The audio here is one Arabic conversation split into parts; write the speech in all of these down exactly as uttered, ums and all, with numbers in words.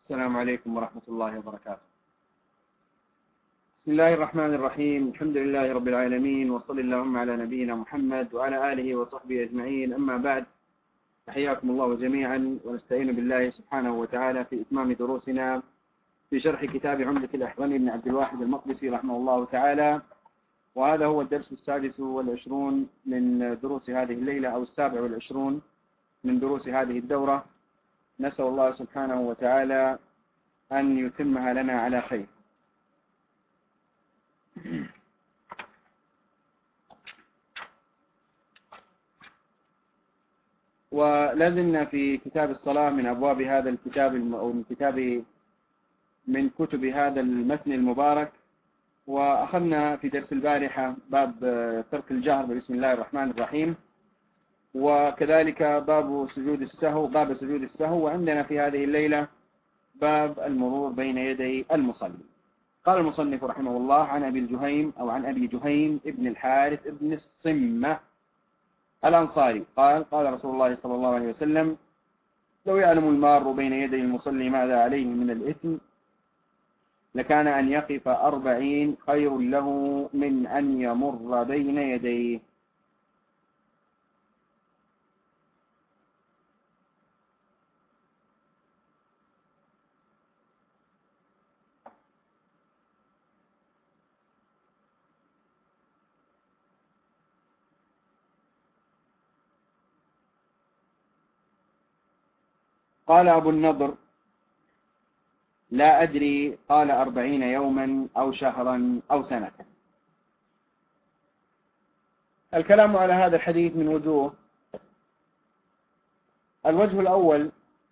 السلام عليكم ورحمة الله وبركاته. بسم الله الرحمن الرحيم. الحمد لله رب العالمين، وصل اللهم على نبينا محمد وعلى آله وصحبه أجمعين. أما بعد، حياكم الله جميعا، ونستعين بالله سبحانه وتعالى في إتمام دروسنا في شرح كتاب عمدة الأحكام بن عبد الواحد المقدسي رحمه الله تعالى. وهذا هو الدرس السادس والعشرون من دروس هذه الليلة، أو السابع والعشرون من دروس هذه الدورة. نسأل الله سبحانه وتعالى أن يتمها لنا على خير. ولازلنا في كتاب الصلاة من أبواب هذا الكتاب، أو من كتاب من كتب هذا المتن المبارك. وأخذنا في درس البارحة باب ترك الجهر بسم الله الرحمن الرحيم، وكذلك باب سجود السهو باب سجود السهو وعندنا في هذه الليلة باب المرور بين يدي المصلي. قال المصنف رحمه الله: عن أبي الجهيم أو عن أبي جهيم ابن الحارث ابن الصمة الأنصاري قال: قال رسول الله صلى الله عليه وسلم: لو يعلم المار بين يدي المصلي ماذا عليه من الإثم لكان أن يقف أربعين خير له من أن يمر بين يديه. قال أبو النضر: لا أدري، قال أربعين يوما أو شهرا أو سنة. الكلام على هذا الحديث من وجوه. الوجه الأول: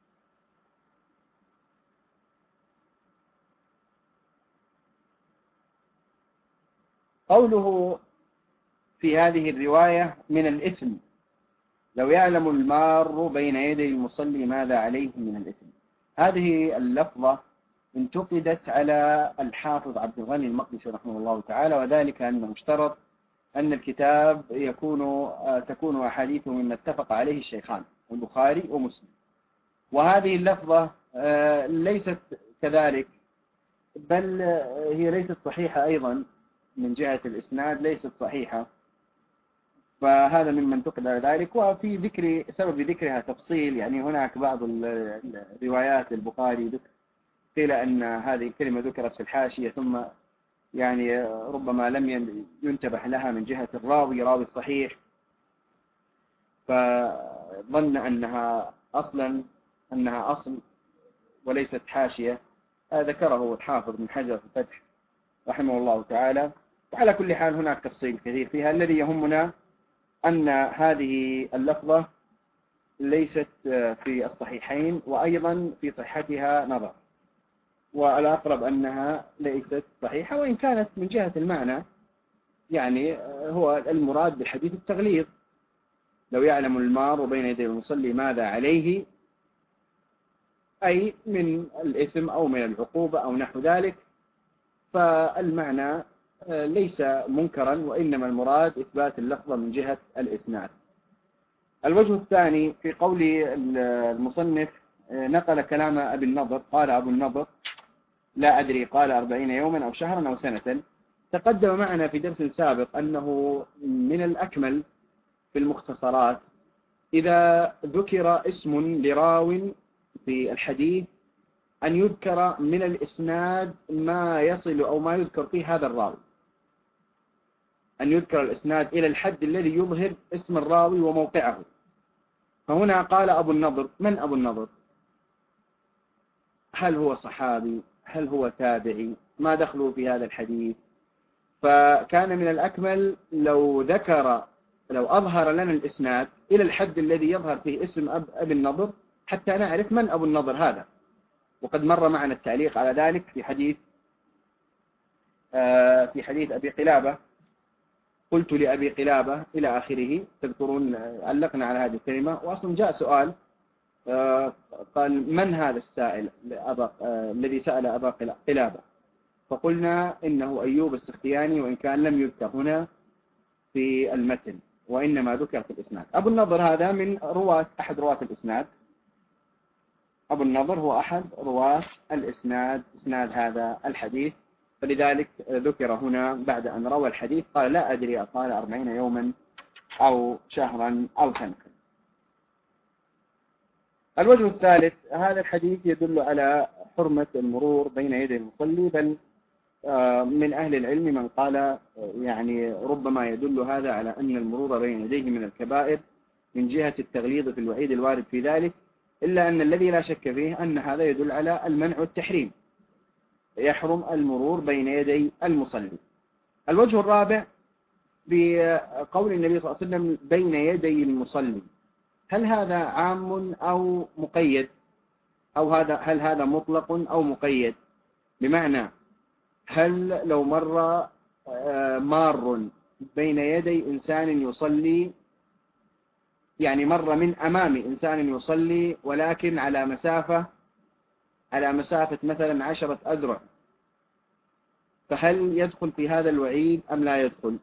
قوله في هذه الرواية من الإثم، لو يعلم المار بين يدي المصلي ماذا عليه من الإثم. هذه اللفظة انتقدت على الحافظ عبد الغني المقدسي رحمه الله تعالى، وذلك أنه اشترط أن الكتاب يكون تكون أحاديثه مما اتفق عليه الشيخان البخاري ومسلم، وهذه اللفظة ليست كذلك، بل هي ليست صحيحة أيضا من جهة الإسناد، ليست صحيحة. فهذا مما انتقد على ذلك. وفي ذكر سبب ذكرها تفصيل، يعني هناك بعض الروايات البخاري قيل أن هذه الكلمة ذكرت في الحاشية، ثم يعني ربما لم ينتبه لها من جهة الراوي راوي الصحيح، فظن أنها أصلا أنها أصل وليست حاشية. ذكره الحافظ بن حجر في الفتح رحمه الله تعالى. وعلى كل حال هناك تفصيل كثير فيها. الذي يهمنا أن هذه اللفظة ليست في الصحيحين، وأيضا في صحتها نظر، والأقرب أنها ليست صحيحة، وإن كانت من جهة المعنى يعني هو المراد بالحديث التغليظ. لو يعلم المار بين يدي المصلي ماذا عليه، أي من الإثم أو من العقوبة أو نحو ذلك، فالمعنى ليس منكرا، وإنما المراد إثبات اللفظة من جهة الإسناد. الوجه الثاني في قول المصنف، نقل كلام أبي النضر. قال أبو النضر: لا أدري، قال أربعين يوما أو شهرا أو سنة. تقدم معنا في درس سابق أنه من الأكمل في المختصرات إذا ذكر اسم لراو في الحديث أن يذكر من الإسناد ما يصل أو ما يذكر فيه هذا الراوي، أن يذكر الإسناد إلى الحد الذي يظهر اسم الراوي وموقعه. فهنا قال أبو النضر. من أبو النضر؟ هل هو صحابي؟ هل هو تابعي؟ ما دخلوا في هذا الحديث؟ فكان من الأكمل لو ذكر لو أظهر لنا الإسناد إلى الحد الذي يظهر فيه اسم أب أبي النضر، حتى نعرف من أبو النضر هذا. وقد مر معنا التعليق على ذلك في حديث آه في حديث أبي قلابة: قلت لأبي قلابة إلى آخره. تذكرون علقنا على هذه الكلمة، وأصلا جاء سؤال آه قال: من هذا السائل أبا آه الذي سأل أبا قلابة؟ فقلنا إنه أيوب السختياني، وإن كان لم يذكر هنا في المتن، وإنما ذكر في الإسناد. أبو النضر هذا من رواة أحد رواة الإسناد، أبو النضر هو أحد رواة الإسناد إسناد هذا الحديث، فلذلك ذكر هنا بعد أن روى الحديث قال لا أدري قال أربعين يوما أو شهرا أو سنة. الوجه الثالث، هذا الحديث يدل على حرمة المرور بين يدي المصلي، بل من أهل العلم من قال يعني ربما يدل هذا على أن المرور بين يديه من الكبائر من جهة التغليظ في الوعيد الوارد في ذلك، إلا أن الذي لا شك فيه أن هذا يدل على المنع والتحريم، يحرم المرور بين يدي المصلي. الوجه الرابع بقول النبي صلى الله عليه وسلم بين يدي المصلي، هل هذا عام أو مقيد، أو هذا هل هذا مطلق أو مقيد؟ بمعنى هل لو مر مار بين يدي إنسان يصلي، يعني مر من أمام إنسان يصلي ولكن على مسافة على مسافة مثلا عشرة أذرع، فهل يدخل في هذا الوعيد أم لا يدخل؟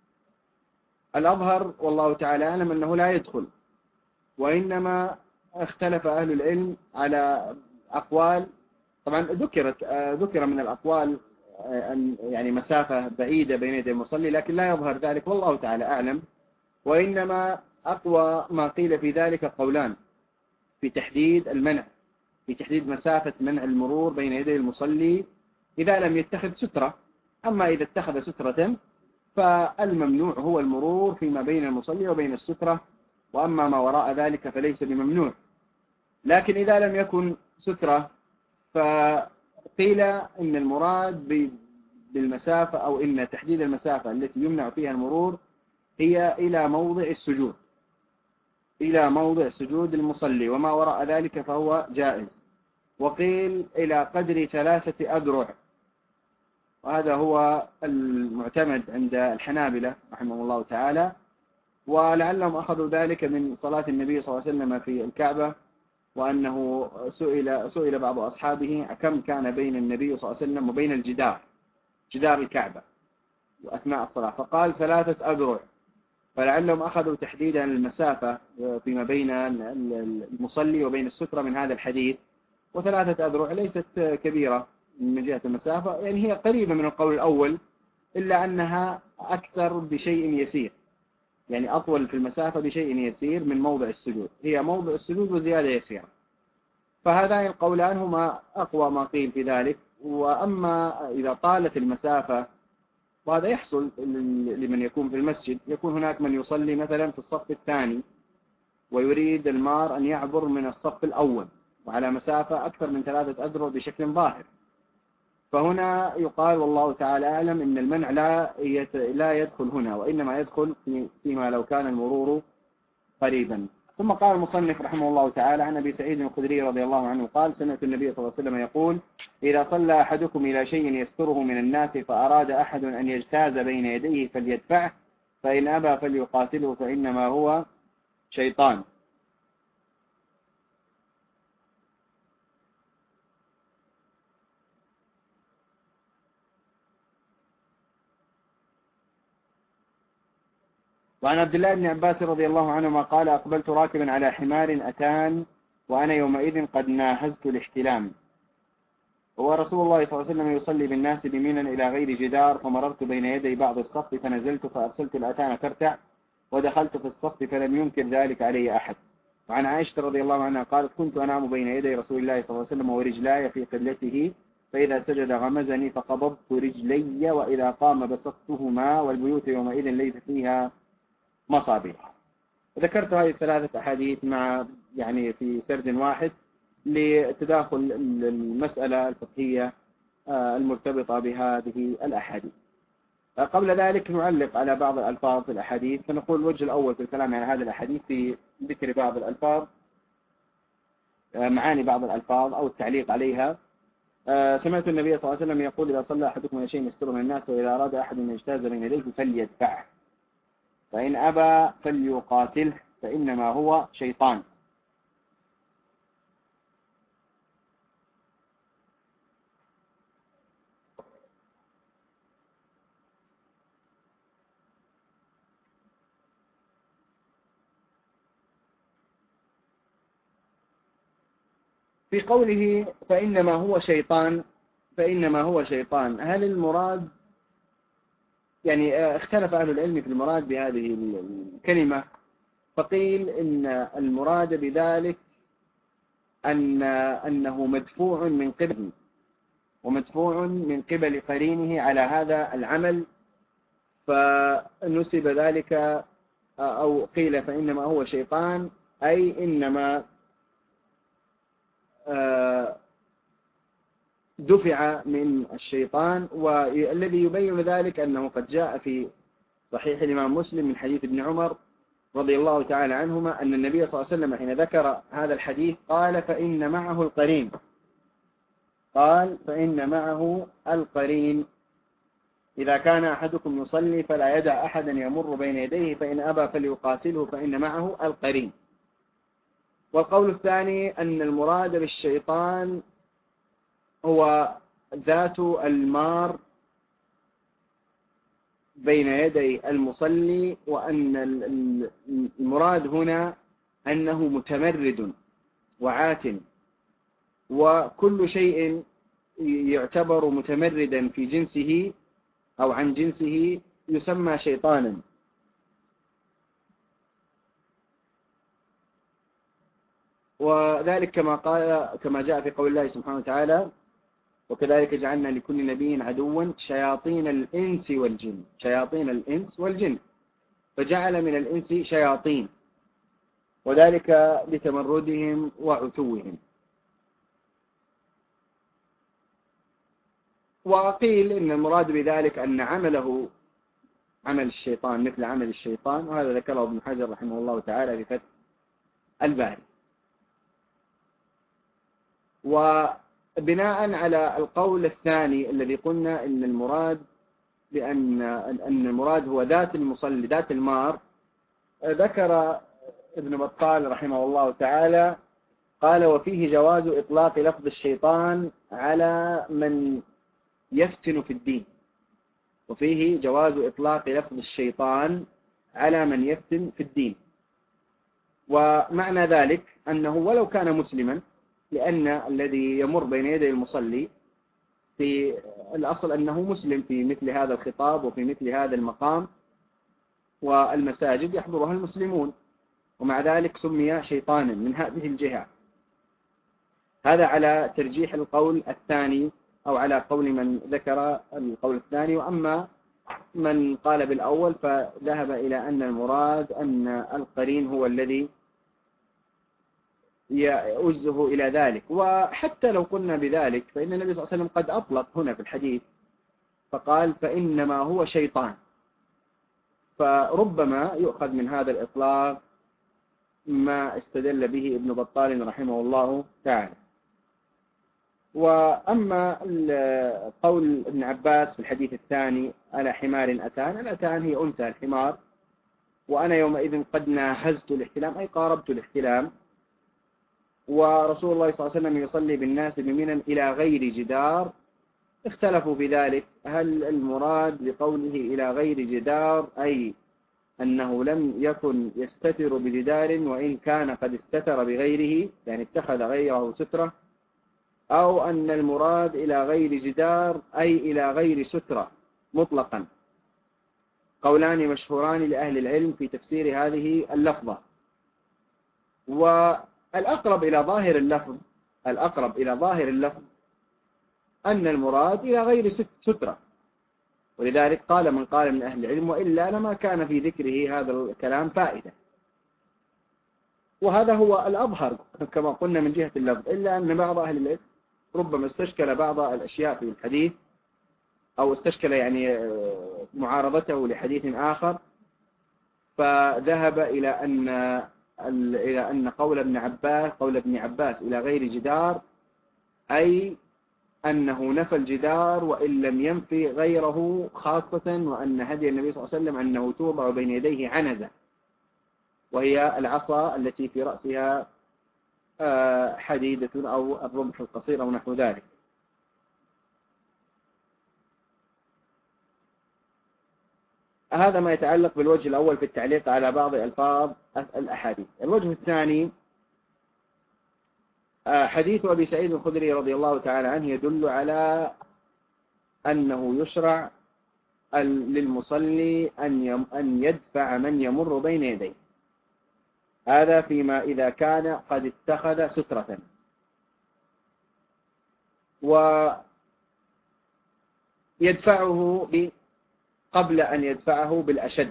الأظهر والله تعالى أعلم أنه لا يدخل، وإنما اختلف أهل العلم على أقوال. طبعا ذكرت ذكر من الأقوال أن يعني مسافة بعيدة بين يدي المصلي، لكن لا يظهر ذلك والله تعالى أعلم. وإنما أقوى ما قيل في ذلك قولان في تحديد المنع، في تحديد مسافة منع المرور بين يدي المصلي إذا لم يتخذ سترة. أما إذا اتخذ سترة فالممنوع هو المرور فيما بين المصلي وبين السترة، وأما ما وراء ذلك فليس بممنوع. لكن إذا لم يكن سترة فقيل إن المراد بالمسافة أو إن تحديد المسافة التي يمنع فيها المرور هي إلى موضع السجود، إلى موضع سجود المصلي، وما وراء ذلك فهو جائز. وقيل إلى قدر ثلاثة أذرع، وهذا هو المعتمد عند الحنابلة رحمه الله تعالى، ولعلهم أخذوا ذلك من صلاة النبي صلى الله عليه وسلم في الكعبة، وأنه سئل سئل بعض أصحابه كم كان بين النبي صلى الله عليه وسلم وبين الجدار جدار الكعبة أثناء الصلاة، فقال ثلاثة أذرع، فلعلهم أخذوا تحديدا المسافة فيما بين المصلي وبين السترة من هذا الحديث. وثلاثة أذرع ليست كبيرة من جهة المسافة، يعني هي قريبة من القول الأول، إلا أنها أكثر بشيء يسير، يعني أطول في المسافة بشيء يسير من موضع السجود، هي موضع السجود وزيادة يسيرة. فهذان القولان هما أقوى ما قيل في ذلك. وأما إذا طالت المسافة، وهذا يحصل لمن يكون في المسجد، يكون هناك من يصلي مثلا في الصف الثاني ويريد المار أن يعبر من الصف الأول وعلى مسافة أكثر من ثلاثة أذرع بشكل ظاهر، فهنا يقال والله تعالى أعلم إن المنع لا لا يدخل هنا، وإنما يدخل فيما لو كان المرور قريبا. ثم قال المصنف رحمه الله تعالى عن أبي سعيد الخدري رضي الله عنه قال سمعت النبي صلى الله عليه وسلم يقول إذا صلى أحدكم إلى شيء يستره من الناس فأراد أحد أن يجتاز بين يديه فليدفعه، فإن أبى فليقاتله فإنما هو شيطان. وعن عبد الله بن عباس رضي الله عنهما قال أقبلت راكبا على حمار أتان وأنا يومئذ قد ناهزت الاحتلام، ورسول الله صلى الله عليه وسلم يصلي بالناس بمنى إلى غير جدار، فمررت بين يدي بعض الصف فنزلت فأرسلت الأتان ترتع ودخلت في الصف فلم ينكر ذلك علي أحد. وعن عائشة رضي الله عنها قالت كنت أنام بين يدي رسول الله صلى الله عليه وسلم ورجلاي في قبلته، فإذا سجد غمزني فقبضت رجلي وإذا قام بسطتهما، والبيوت يومئذ ليس فيها مصابيح. ذكرت هذه الثلاثة أحاديث مع يعني في سرد واحد لتداخل المسألة الفقهية المرتبطة بهذه الأحاديث. قبل ذلك نعلق على بعض الألفاظ في الأحاديث، فنقول الوجه الأول في الكلام عن هذه الأحاديث في ذكر بعض الألفاظ، معاني بعض الألفاظ أو التعليق عليها. سمعت النبي صلى الله عليه وسلم يقول إذا صلى أحدكم إلى شيء يستر من الناس وإذا أراد أحد أن يجتاز بين يديه فليدفعه، فإن أبى فليقاتله فإنما هو شيطان. في قوله فإنما هو شيطان، فإنما هو شيطان، هل المراد يعني اختلف أهل العلم في المراد بهذه الكلمة، فقيل إن المراد بذلك أن أنه مدفوع من قبل ومدفوع من قبل قرينه على هذا العمل، فنسب ذلك أو قيل فإنما هو شيطان، أي إنما دفع من الشيطان. والذي يبين ذلك أنه قد جاء في صحيح الإمام مسلم من حديث ابن عمر رضي الله تعالى عنهما أن النبي صلى الله عليه وسلم حين ذكر هذا الحديث قال فإن معه القرين، قال فإن معه القرين، إذا كان أحدكم يصلي فلا يدع أحدا يمر بين يديه فإن أبى فليقاتله فإن معه القرين. والقول الثاني أن المراد بالشيطان هو ذات المار بين يدي المصلي، وأن المراد هنا أنه متمرد وعات، وكل شيء يعتبر متمردا في جنسه أو عن جنسه يسمى شيطانا. وذلك كما قال كما جاء في قول الله سبحانه وتعالى وكذلك جعلنا لكل نبي عدوا شياطين الإنس والجن، شياطين الإنس والجن، فجعل من الإنس شياطين، وذلك لتمردهم وعتوهم. وقيل إن المراد بذلك أن عمله عمل الشيطان مثل عمل الشيطان، وهذا ذكره ابن حجر رحمه الله تعالى في فتح الباري. وبناء على القول الثاني الذي قلنا إن المراد بأن أن المراد هو ذات المصلي ذات المار، ذكر ابن بطال رحمه الله تعالى قال وفيه جواز إطلاق لفظ الشيطان على من يفتن في الدين، وفيه جواز إطلاق لفظ الشيطان على من يفتن في الدين. ومعنى ذلك أنه ولو كان مسلما، لأن الذي يمر بين يدي المصلي في الأصل أنه مسلم في مثل هذا الخطاب وفي مثل هذا المقام، والمساجد يحضرها المسلمون، ومع ذلك سمي شيطانا من هذه الجهة. هذا على ترجيح القول الثاني أو على قول من ذكر القول الثاني. وأما من قال بالأول فذهب إلى أن المراد أن القرين هو الذي يؤزه إلى ذلك. وحتى لو قلنا بذلك فإن النبي صلى الله عليه وسلم قد أطلق هنا في الحديث فقال فإنما هو شيطان، فربما يؤخذ من هذا الإطلاق ما استدل به ابن بطال رحمه الله تعالى. وأما قول ابن عباس في الحديث الثاني على حمار أتان، الأتان هي أنثى الحمار، وأنا يومئذ قد ناهزت الاحتلام أي قاربت الاحتلام، ورسول الله صلى الله عليه وسلم يصلي بالناس بمنى إلى غير جدار. اختلفوا في ذلك، هل المراد بقوله إلى غير جدار أي أنه لم يكن يستتر بجدار وإن كان قد استتر بغيره، يعني اتخذ غيره سترة، أو أن المراد إلى غير جدار أي إلى غير سترة مطلقا. قولان مشهوران لأهل العلم في تفسير هذه اللفظة. والأقرب إلى ظاهر اللفظ الأقرب إلى ظاهر اللفظ أن المراد إلى غير سترة، ولذلك قال من قال من أهل العلم وإلا لما كان في ذكره هذا الكلام فائدة. وهذا هو الأظهر كما قلنا من جهة اللفظ، إلا أن بعض أهل العلم ربما استشكل بعض الأشياء في الحديث أو استشكل يعني معارضته لحديث آخر، فذهب إلى أن إلى أن قول ابن عباس قول ابن عباس إلى غير جدار أي أنه نفى الجدار وإن لم ينفي غيره، خاصة وأن هدي النبي صلى الله عليه وسلم أنه توضع بين يديه عنزة، وهي العصا التي في رأسها حديدة أو الرمح القصير أو نحو ذلك. هذا ما يتعلق بالوجه الأول في التعليق على بعض ألفاظ الأحاديث. الوجه الثاني حديث أبي سعيد الخدري رضي الله تعالى عنه يدل على أنه يشرع للمصلي أن يدفع من يمر بين يديه، هذا فيما إذا كان قد اتخذ سترة، ويدفعه قبل أن يدفعه بالأشد.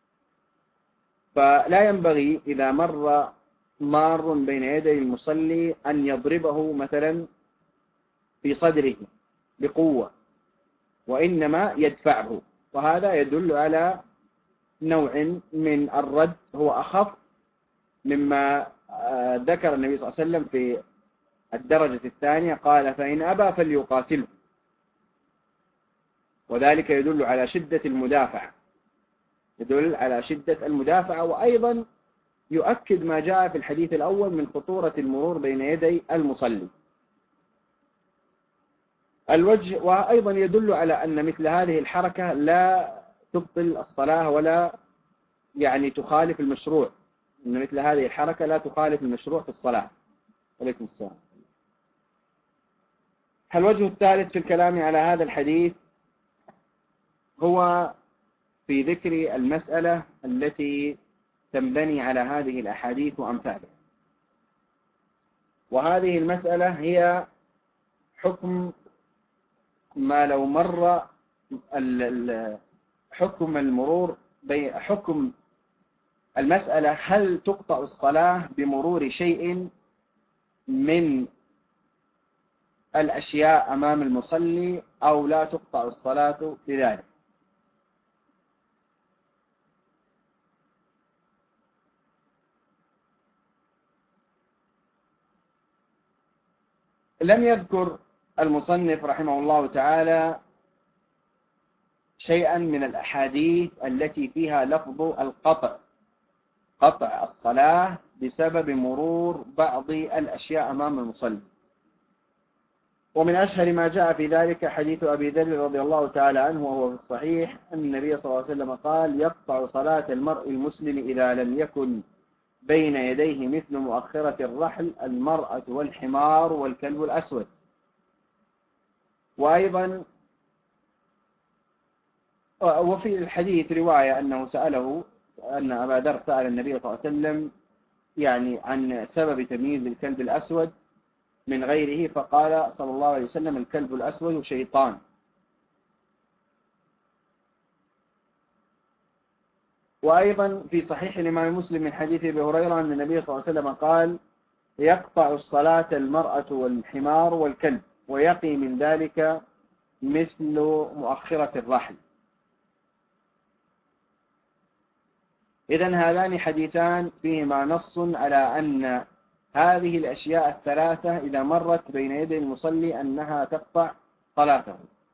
فلا ينبغي إذا مر مار بين يدي المصلي أن يضربه مثلا في صدره بقوة، وإنما يدفعه، وهذا يدل على نوع من الرد هو أخف مما ذكر النبي صلى الله عليه وسلم في الدرجة الثانية، قال فإن أبى فليقاتله، وذلك يدل على شدة المدافع، يدل على شدة المدافعة، وأيضا يؤكد ما جاء في الحديث الأول من خطورة المرور بين يدي المصلي. الوجه، وأيضا يدل على أن مثل هذه الحركة لا تبطل الصلاة ولا يعني تخالف المشروع، أن مثل هذه الحركة لا تخالف المشروع في الصلاة. عليكم السلام. الوجه الثالث في الكلام على هذا الحديث هو في ذكر المسألة التي تنبني على هذه الأحاديث وأمثالها، وهذه المسألة هي حكم ما لو مر حكم المرور، حكم المسألة هل تقطع الصلاة بمرور شيء من الأشياء أمام المصلي أو لا تقطع الصلاة بذلك. لم يذكر المصنف رحمه الله تعالى شيئا من الأحاديث التي فيها لفظ القطع، قطع الصلاة بسبب مرور بعض الأشياء أمام المصلي. ومن أشهر ما جاء في ذلك حديث أبي ذر رضي الله تعالى عنه وهو في الصحيح أن النبي صلى الله عليه وسلم قال يقطع صلاة المرء المسلم إذا لم يكن بين يديه مثل مؤخرة الرحل المرأة والحمار والكلب الأسود. وأيضا وفي الحديث رواية أنه سأله أن أبا ذر سأل النبي صلى الله عليه وسلم يعني عن سبب تمييز الكلب الأسود من غيره، فقال صلى الله عليه وسلم الكلب الأسود شيطان. وأيضا في صحيح الإمام مسلم من حديث أبي هريرة أن النبي صلى الله عليه وسلم قال يقطع الصلاة المرأة والحمار والكلب ويقي من ذلك مثل مؤخرة الرحل. إذن هذان حديثان فيهما نص على أن هذه الأشياء الثلاثة إذا مرت بين يدي المصلي أنها تقطع صلاته.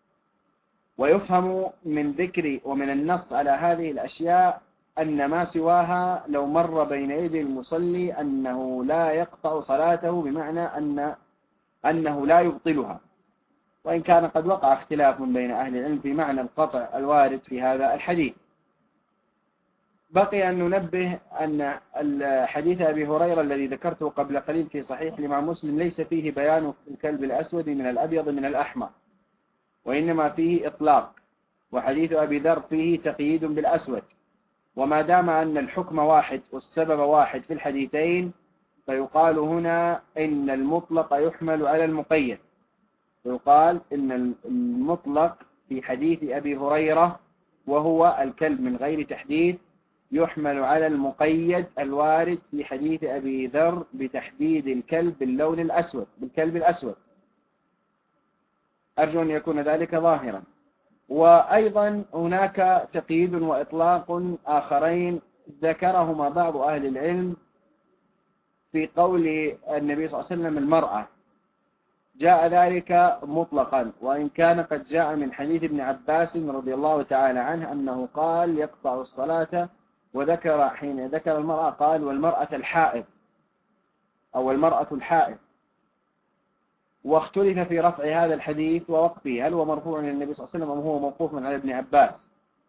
ويفهم من ذكر ومن النص على هذه الأشياء أن ما سواها لو مر بين يدي المصلي أنه لا يقطع صلاته، بمعنى أن أنه لا يبطلها، وإن كان قد وقع اختلاف بين أهل العلم في معنى القطع الوارد في هذا الحديث. بقي أن ننبه أن الحديث أبي هريرة الذي ذكرته قبل قليل في صحيح الإمام مسلم ليس فيه بيان الكلب الأسود من الأبيض من الأحمر، وإنما فيه إطلاق، وحديث أبي ذر فيه تقييد بالأسود. وما دام أن الحكم واحد والسبب واحد في الحديثين فيقال هنا إن المطلق يحمل على المقيد، فيقال إن المطلق في حديث أبي هريرة وهو الكلب من غير تحديد يحمل على المقيد الوارد في حديث أبي ذر بتحديد الكلب باللون الأسود بالكلب الأسود. أرجو أن يكون ذلك ظاهرا. وأيضا هناك تقييد وإطلاق آخرين ذكرهما بعض أهل العلم في قول النبي صلى الله عليه وسلم المرأة، جاء ذلك مطلقا، وإن كان قد جاء من حديث ابن عباس رضي الله تعالى عنه أنه قال يقطع الصلاة، وذكر حين ذكر المرأة قال والمرأة الحائض أو المرأة الحائض. واختلف في رفع هذا الحديث ووقفه، هل هو مرفوع عن النبي صلى الله عليه وسلم أم هو موقوف على ابن عباس.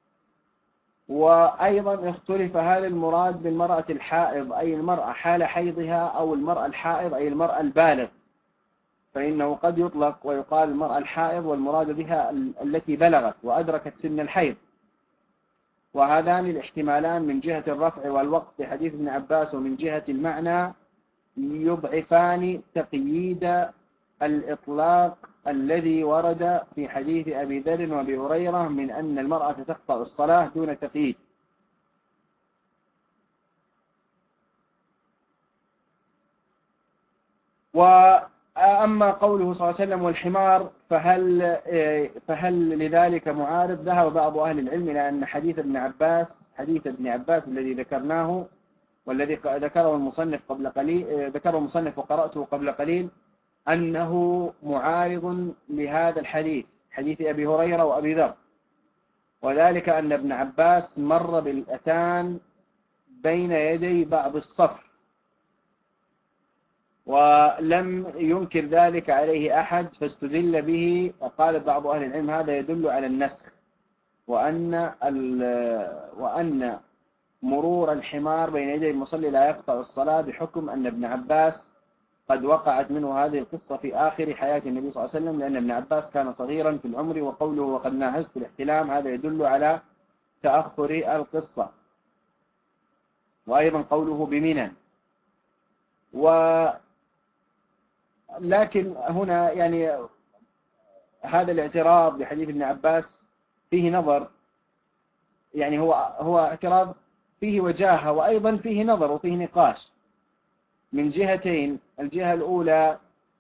وأيضا اختلف هل المراد بالمرأة الحائض أي المرأة حال حيضها أو المرأة الحائض أي المرأة البالغ فإنه قد يطلق ويقال المرأة الحائض والمراد بها التي بلغت وأدركت سن الحيض. وهذان الاحتمالان من جهة الرفع والوقت في حديث ابن عباس ومن جهة المعنى يضعفان تقييد الإطلاق الذي ورد في حديث أبي ذر وأبي هريرة من أن المرأة تقطع الصلاة دون تقييد. وأما قوله صلى الله عليه وسلم والحمار فهل, فهل لذلك معارض؟ ذهب بعض أهل العلم إلى أن حديث ابن عباس حديث ابن عباس الذي ذكرناه والذي ذكره المصنف قبل قليل ذكره المصنف وقرأته قبل قليل أنه معارض لهذا الحديث حديث أبي هريرة وأبي ذر، وذلك أن ابن عباس مر بالأتان بين يدي بعض الصف ولم ينكر ذلك عليه أحد، فاستدل به وقال بعض أهل العلم هذا يدل على النسخ، وأن وأن مرور الحمار بين يدي المصلي لا يقطع الصلاة، بحكم أن ابن عباس قد وقعت منه هذه القصة في آخر حياة النبي صلى الله عليه وسلم، لأن ابن عباس كان صغيرا في العمر، وقوله وقد ناهزت الاحتلام هذا يدل على تأخر القصة. وأيضا قوله بمنى. ولكن هنا يعني هذا الاعتراض بحديث ابن عباس فيه نظر، يعني هو هو اعتراض فيه وجاهة وأيضا فيه نظر وفيه نقاش من جهتين. الجهة الأولى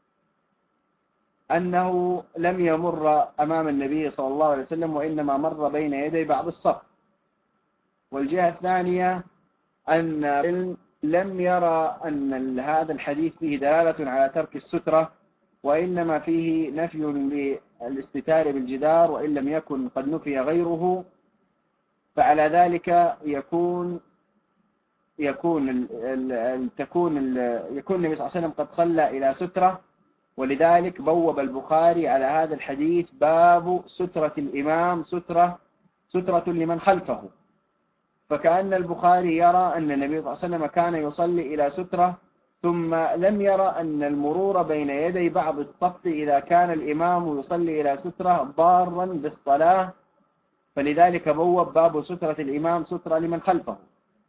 أنه لم يمر أمام النبي صلى الله عليه وسلم وإنما مر بين يدي بعض الصف، والجهة الثانية أن لم يرى أن هذا الحديث فيه دلالة على ترك السترة، وإنما فيه نفي للاستتار بالجدار وإن لم يكن قد نفي غيره، فعلى ذلك يكون يكون ال ال تكون ال يكون النبي صلى الله عليه وسلم قد صلى إلى سترة، ولذلك بوب البخاري على هذا الحديث باب سترة الإمام سترة سترة لمن خلفه، فكأن البخاري يرى أن النبي صلى الله عليه وسلم كان يصلي إلى سترة، ثم لم يرى أن المرور بين يدي بعض الصف إذا كان الإمام يصلي إلى سترة ضارا بالصلاة، فلذلك بوب باب سترة الإمام سترة لمن خلفه.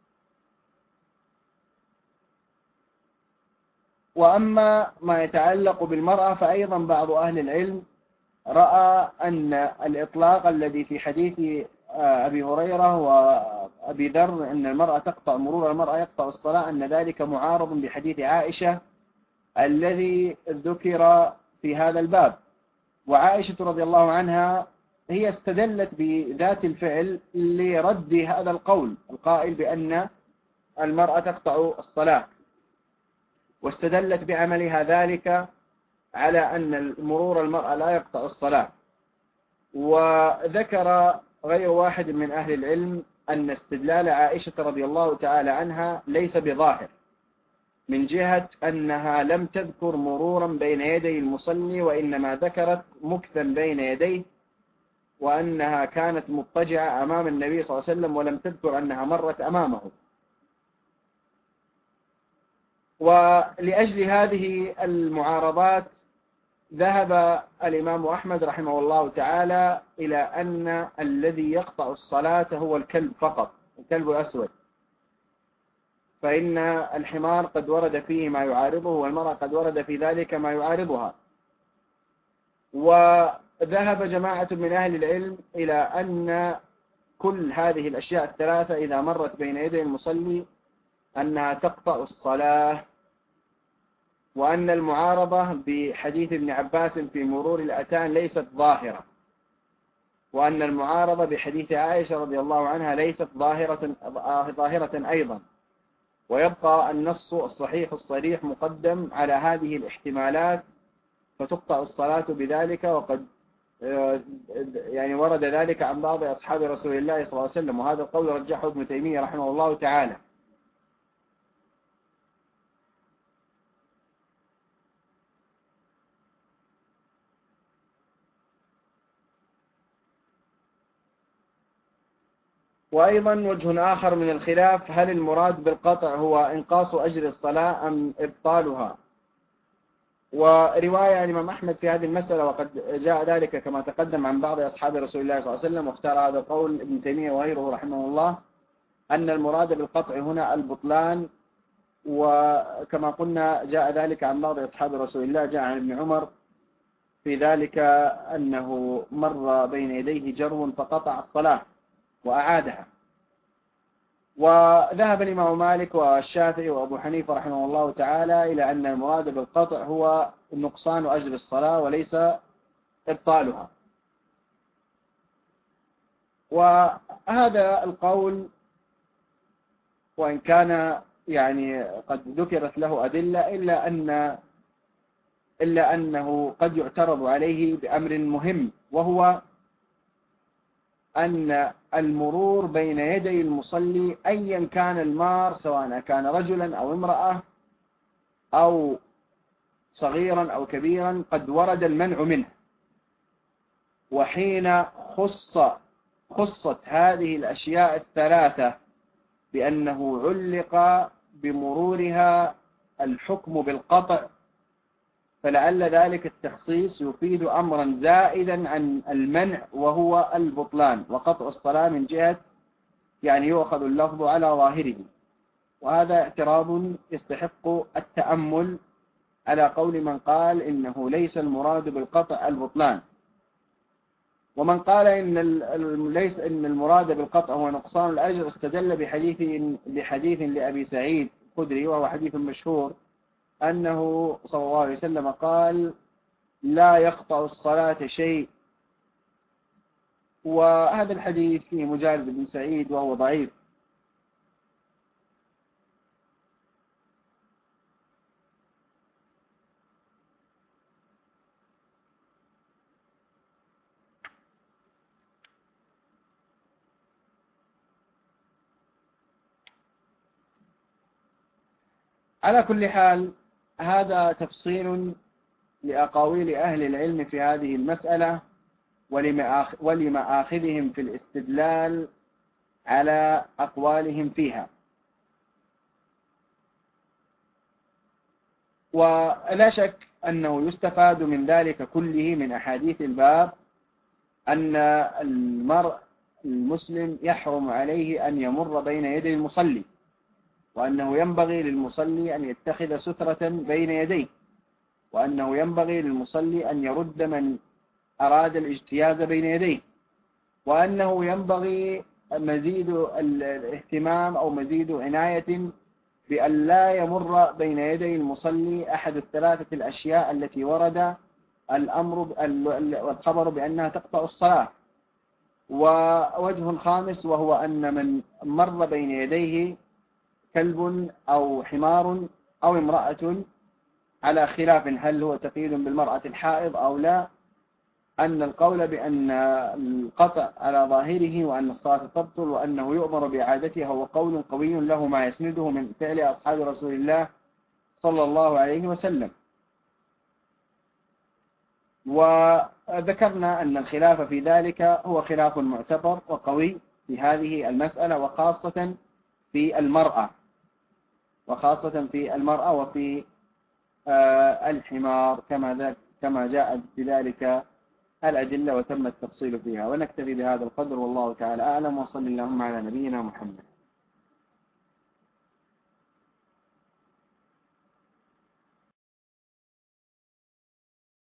وأما ما يتعلق بالمرأة فأيضا بعض أهل العلم رأى أن الإطلاق الذي في حديث أبي هريرة وأبي ذر أن المرأة تقطع مرور المرأة يقطع الصلاة، أن ذلك معارض بحديث عائشة الذي ذكر في هذا الباب. وعائشة رضي الله عنها هي استدلت بذات الفعل لرد هذا القول القائل بأن المرأة تقطع الصلاة، واستدلت بعملها ذلك على أن مرور المرأة لا يقطع الصلاة. وذكر غير واحد من أهل العلم أن استدلال عائشة رضي الله تعالى عنها ليس بظاهر، من جهة أنها لم تذكر مرورا بين يدي المصلي، وإنما ذكرت مكثا بين يديه، وأنها كانت مضطجعة أمام النبي صلى الله عليه وسلم ولم تذكر أنها مرت أمامه. ولأجل هذه المعارضات ذهب الإمام أحمد رحمه الله تعالى إلى أن الذي يقطع الصلاة هو الكلب فقط، الكلب الأسود، فإن الحمار قد ورد فيه ما يعارضه والمرأة قد ورد في ذلك ما يعارضها. وذهب جماعة من أهل العلم إلى أن كل هذه الأشياء الثلاثة إذا مرت بين يدي المصلي أنها تقطع الصلاة، وأن المعارضة بحديث ابن عباس في مرور الأتان ليست ظاهرة، وأن المعارضة بحديث عائشة رضي الله عنها ليست ظاهرة, ظاهرة أيضا. ويبقى النص الصحيح الصريح مقدم على هذه الاحتمالات، فتقطع الصلاة بذلك. وقد يعني ورد ذلك عن بعض أصحاب رسول الله صلى الله عليه وسلم، وهذا القول رجحه ابن تيمية رحمه الله تعالى. وأيضا وجه آخر من الخلاف، هل المراد بالقطع هو إنقاص أجر الصلاة أم إبطالها؟ ورواية الإمام أحمد في هذه المسألة، وقد جاء ذلك كما تقدم عن بعض أصحاب رسول الله صلى الله عليه وسلم، واختار هذا القول ابن تيمية وغيره رحمه الله، أن المراد بالقطع هنا البطلان. وكما قلنا جاء ذلك عن بعض أصحاب رسول الله، جاء عن ابن عمر في ذلك أنه مر بين يديه جرو فقطع الصلاة وأعادها. وذهب الإمام مالك والشافعي وأبو حنيفة رحمه الله تعالى إلى أن المراد بالقطع هو نقصان أجر الصلاة وليس إبطالها. وهذا القول وإن كان يعني قد ذكرت له أدلة، إلا أن إلا أنه قد يعترض عليه بأمر مهم، وهو أن المرور بين يدي المصلي أيا كان المار، سواء كان رجلا أو امرأة أو صغيرا أو كبيرا، قد ورد المنع منه. وحين خص خصت هذه الأشياء الثلاثة بأنه علق بمرورها الحكم بالقطع، فلعل ذلك التخصيص يفيد أمرا زائدا عن المنع، وهو البطلان وقطع الصلاة من جهة يعني يؤخذ اللفظ على ظاهره. وهذا اعتراض يستحق التأمل على قول من قال إنه ليس المراد بالقطع البطلان. ومن قال إن ليس إن المراد بالقطع هو نقصان الأجر استدل بحديث بحديث لأبي سعيد الخدري، وهو حديث مشهور، أنه صلى الله عليه وسلم قال: لا يقطع الصلاة شيء. وهذا الحديث فيه مجالد بن سعيد وهو ضعيف. على كل حال، هذا تفصيل لأقاويل أهل العلم في هذه المسألة ولمآخذهم في الاستدلال على أقوالهم فيها. ولا شك أنه يستفاد من ذلك كله من أحاديث الباب أن المرء المسلم يحرم عليه أن يمر بين يدي المصلي، وأنه ينبغي للمصلي أن يتخذ سترة بين يديه، وأنه ينبغي للمصلي أن يرد من أراد الاجتياز بين يديه، وأنه ينبغي مزيد الاهتمام أو مزيد عناية بأن لا يمر بين يدي المصلي أحد الثلاثة الأشياء التي ورد الأمر والخبر بأنها تقطع الصلاة. ووجه خامس، وهو أن من مر بين يديه كلب أو حمار أو امرأة، على خلاف هل هو تقييد بالمرأة الحائض أو لا، أن القول بأن القطع على ظاهره وأن الصلاة تبطل وأنه يؤمر بإعادتها هو قول قوي له ما يسنده من فعل أصحاب رسول الله صلى الله عليه وسلم. وذكرنا أن الخلاف في ذلك هو خلاف معتبر وقوي في هذه المسألة، وخاصة في المرأة وخاصة في المرأة وفي الحمار كما كما جاءت بذلك الأدلة وتم التفصيل فيها. ونكتفي بهذا القدر، والله تعالى أعلم، وصلى اللهم على نبينا محمد.